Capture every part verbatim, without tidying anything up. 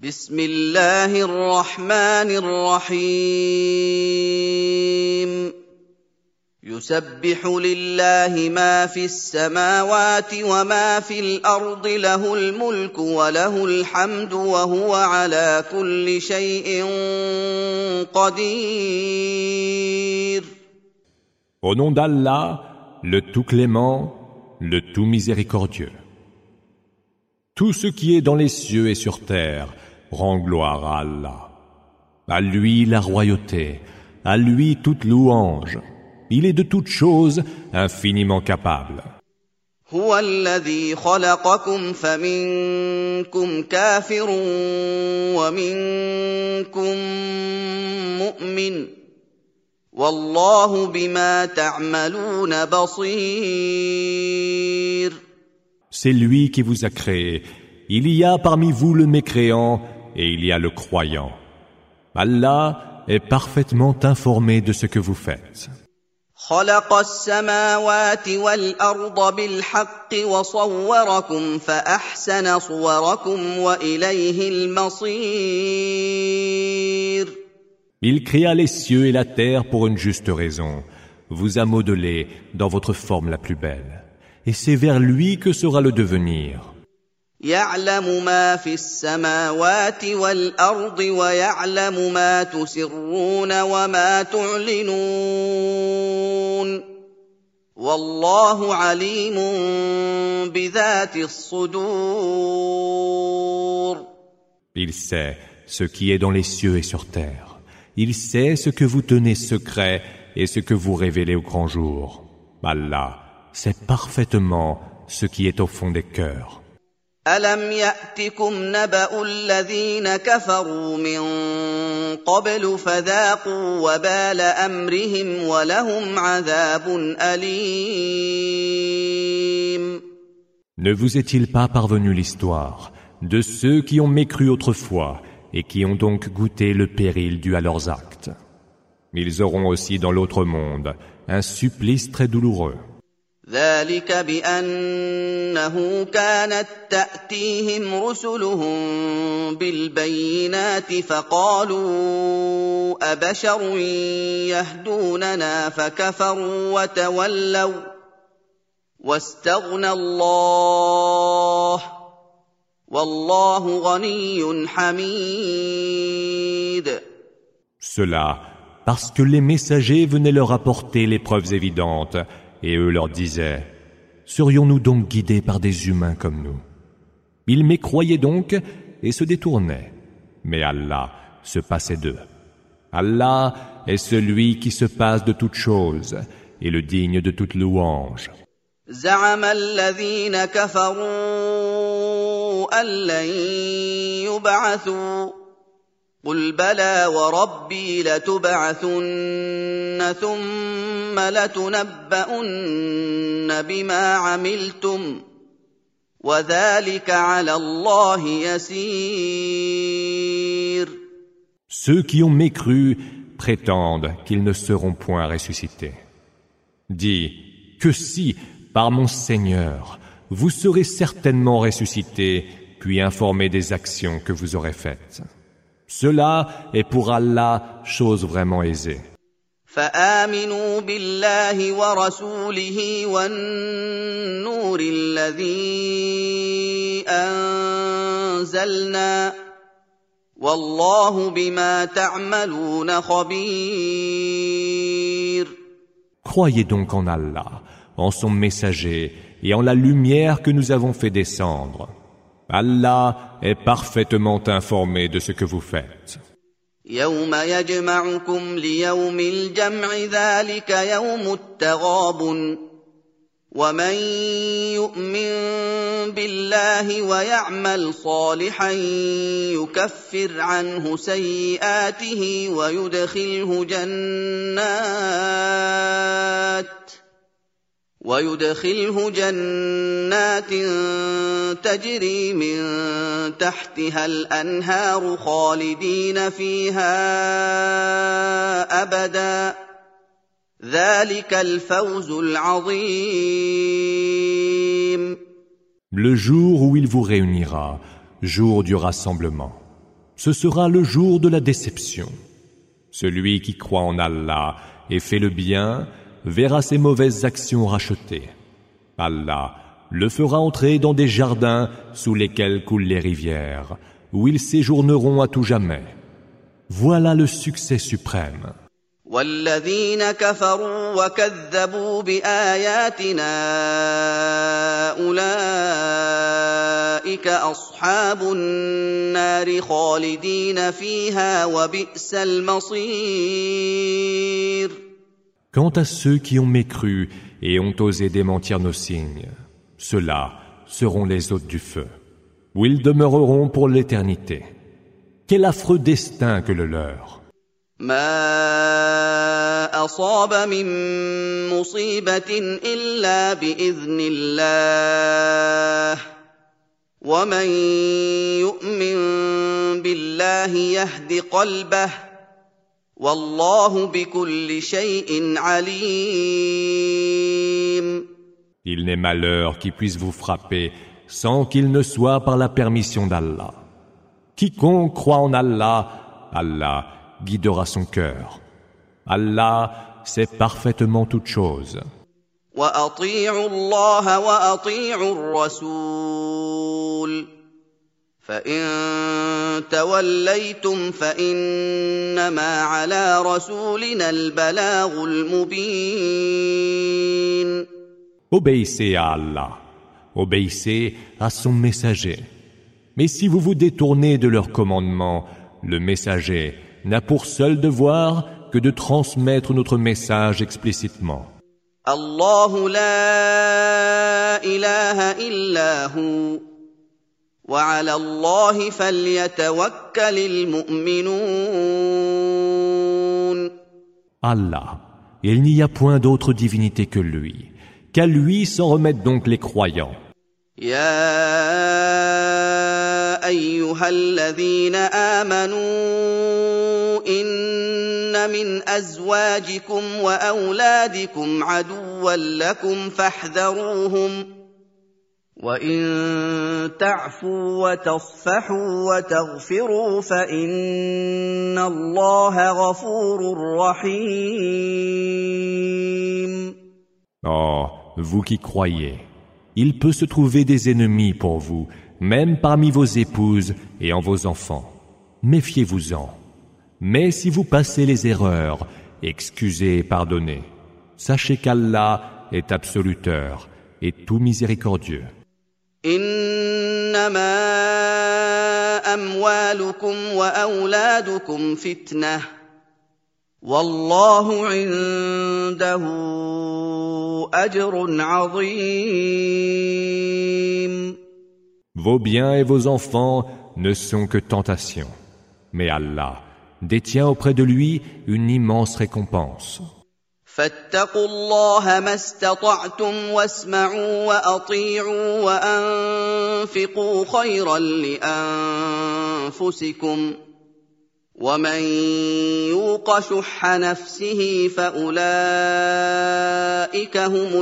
بسم الله الرحمن الرحيم يسبح لله ما في السماوات وما في الأرض له الملك وله الحمد وهو على كل شيء قدير. Au nom d'Allah, le tout clément, le tout miséricordieux. Tout ce qui est dans les cieux et sur terre rend gloire à Allah. À lui la royauté, à lui toute louange. Il est de toutes choses infiniment capable. هو الذي خلقكم فمنكم كافر ومنكم مؤمن والله بما تعملون بصير. C'est lui qui vous a créé. Il y a parmi vous le mécréant et il y a le croyant. Allah est parfaitement informé de ce que vous faites. خلق السماوات والأرض بالحق وصوركم فأحسن صوركم وإليه المصير. Il créa les cieux et la terre pour une juste raison, vous a modelé dans votre forme la plus belle. Et c'est vers lui que sera le devenir. يعلم ما في السماوات والأرض ويعلم ما تسرون وما تعلنون والله عليم بذات الصدور. Il sait ce qui est dans les cieux et sur terre. Il sait ce que vous tenez secret et ce que vous révélez au grand jour. Allah sait parfaitement ce qui est au fond des cœurs. ألم يأتكم نبأ الذين كفروا من قبل فذاقوا وبال أمرهم ولهم عذاب أليم. Ne vous est-il pas parvenu l'histoire de ceux qui ont mécru autrefois et qui ont donc goûté le péril dû à leurs actes? Ils auront aussi dans l'autre monde un supplice très douloureux. ذلك بأنه كانت تأتيهم رسلهم بالبينات فقالوا أبشر يهدوننا فكفروا وتولوا واستغنى الله والله غني حميد. Cela parce que les messagers venaient leur apporter les preuves évidentes. Et eux leur disaient, serions-nous donc guidés par des humains comme nous? Ils mécroyaient donc et se détournaient. Mais Allah se passait d'eux. Allah est celui qui se passe de toutes choses et le digne de toute louange. زعم الذين كفروا أن لن يبعثوا قل بلى وربي لتبعثن ثم لتنبؤن بما عملتم وذلك على الله يسير. Ceux qui ont mécru prétendent qu'ils ne seront point ressuscités. Dis que si, par mon Seigneur, vous serez certainement ressuscités, puis informés des actions que vous aurez faites. Cela est pour Allah chose vraiment aisée. فآمنوا بالله ورسوله والنور الذي أنزلنا والله بما تعملون خبير. Croyez donc en Allah, en son messager et en la lumière que nous avons fait descendre. Allah est parfaitement informé de ce que vous faites. يوم يجمعكم ليوم الجمع ذلك يوم التغابن ومن يؤمن بالله ويعمل صالحا يكفر عنه سيئاته ويدخله جنات ويدخله جنات تجري من تحتها الأنهار خالدين فيها أبدا ذلك الفوز العظيم. Le jour où il vous réunira, jour du rassemblement. Ce sera le jour de la déception. Celui qui croit en Allah et fait le bien verra ses mauvaises actions rachetées. Allah le fera entrer dans des jardins sous lesquels coulent les rivières, où ils séjourneront à tout jamais. Voilà le succès suprême. والذين كفروا وكذبوا بآياتنا أولئك أصحاب النار خالدين فيها وبئس المصير. Quant à ceux qui ont mécru et ont osé démentir nos signes, ceux-là seront les hôtes du feu, où ils demeureront pour l'éternité. Quel affreux destin que le leur! ما أصاب من مصيبة إلا بإذن الله ومن يؤمن بالله يهد قلبه والله بكل شيء عليم. Il n'est malheur qui puisse vous frapper sans qu'il ne soit par la permission d'Allah. Quiconque croit en Allah, Allah guidera son cœur. Allah sait parfaitement toutes choses. وأطيعوا الله وأطيعوا الرسول فإن توليتم فإنما على رسولنا البلاغ المبين. Obéissez à Allah, obéissez à son messager. Mais si vous vous détournez de leur commandement, le messager n'a pour seul devoir que de transmettre notre message explicitement. الله لا إله إلا هو وعلى الله فليتوكل المؤمنون. Allah, il n'y a point d'autre divinité que lui. Qu'à lui s'en remettent donc les croyants. يا أيها الذين آمنوا إن من أزواجكم وأولادكم عدوا لكم فاحذروهم وإن تعفوا وتصفحوا وتغفروا فإن الله غفور رحيم. Oh, vous qui croyez, il peut se trouver des ennemis pour vous, même parmi vos épouses et en vos enfants. Méfiez-vous-en. Mais si vous passez les erreurs, excusez et pardonnez. Sachez qu'Allah est absoluteur et tout miséricordieux. إنما أموالكم وأولادكم فتنة والله عنده أجر عظيم. Vos biens et vos enfants ne sont que tentations, mais Allah détient auprès de lui une immense récompense. فاتقوا الله ما استطعتم واسمعوا وأطيعوا وأنفقوا خيرا لأنفسكم ومن يوق شح نفسه فأولئك هم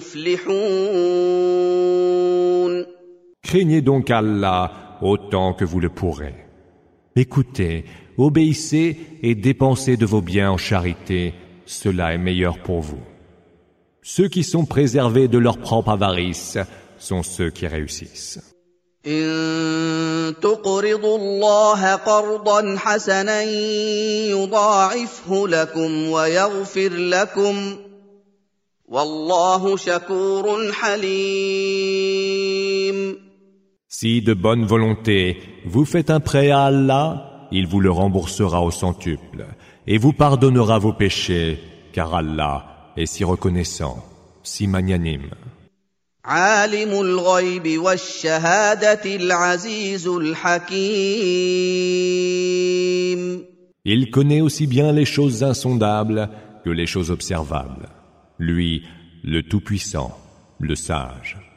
المفلحون. Craignez donc Allah autant que vous le pourrez. Écoutez, obéissez et dépensez de vos biens en charité, cela est meilleur pour vous. Ceux qui sont préservés de leur propre avarice sont ceux qui réussissent. إن تقرضوا الله قرضا حسنا يضاعفه لكم ويغفر لكم والله شكور حليم. Si de bonne volonté vous faites un prêt à Allah, il vous le remboursera au centuple et vous pardonnera vos péchés, car Allah est si reconnaissant, si magnanime. عالم الغيب والشهادة العزيز الحكيم. Il connaît aussi bien les choses insondables que les choses observables. Lui, le Tout-Puissant, le Sage.